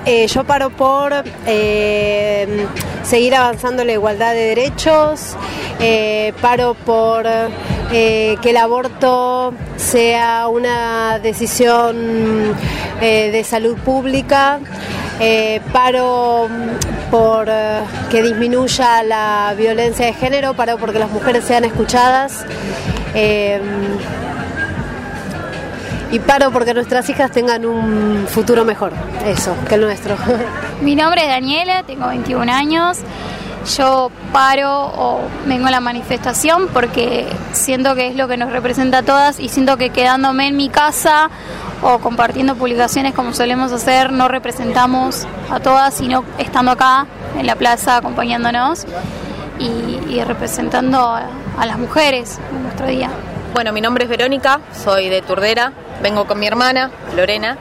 Yo paro por seguir avanzando en la igualdad de derechos, paro por que el aborto sea una decisión de salud pública, paro por que disminuya la violencia de género, paro porque las mujeres sean escuchadas. Y paro porque nuestras hijas tengan un futuro mejor, eso, que el nuestro. Mi nombre es Daniela, tengo 21 años. Yo paro o vengo a la manifestación porque siento que es lo que nos representa a todas y siento que quedándome en mi casa o compartiendo publicaciones como solemos hacer no representamos a todas, sino estando acá en la plaza acompañándonos y representando a las mujeres en nuestro día. Bueno, mi nombre es Verónica, soy de Turdera, vengo con mi hermana, Lorena,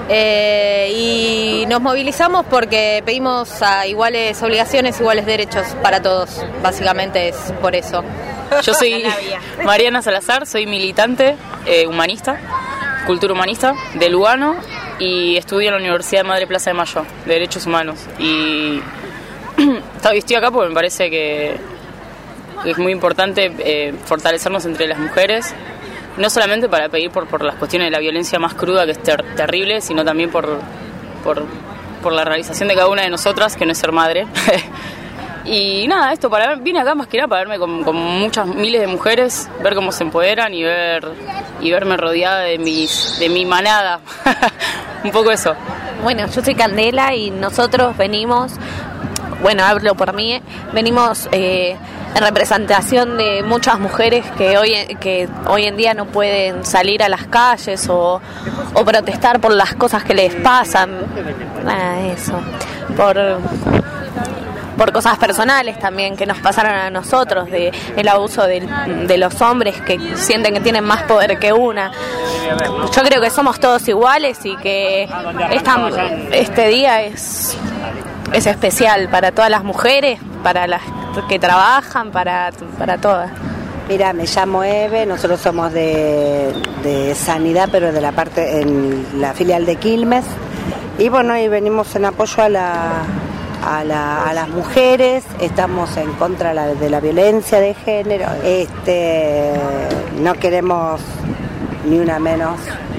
y nos movilizamos porque pedimos a iguales obligaciones, iguales derechos para todos, básicamente es por eso. Yo soy Mariana Salazar, soy militante humanista, cultura humanista de Lugano y estudio en la Universidad de Madre Plaza de Mayo, de Derechos Humanos. Y estoy acá porque me parece que es muy importante fortalecernos entre las mujeres, no solamente para pedir por las cuestiones de la violencia más cruda, que es terrible, sino también por la realización de cada una de nosotras, que no es ser madre. Y nada, esto vine acá más que nada para verme con muchas miles de mujeres, ver cómo se empoderan y verme rodeada de mi manada. Un poco eso. Bueno, yo soy Candela y nosotros venimos, bueno, hablo por mí, venimos en representación de muchas mujeres que hoy en día no pueden salir a las calles o protestar por las cosas que les pasan, eso, por cosas personales también que nos pasaron a nosotros, de el abuso de los hombres que sienten que tienen más poder que una. Yo creo que somos todos iguales y que este día es especial para todas las mujeres, para las que trabajan, para todas. Mira, me llamo Eve, nosotros somos de Sanidad, pero de la parte en la filial de Quilmes, y bueno, y venimos en apoyo a las mujeres, estamos en contra de la violencia de género, no queremos ni una menos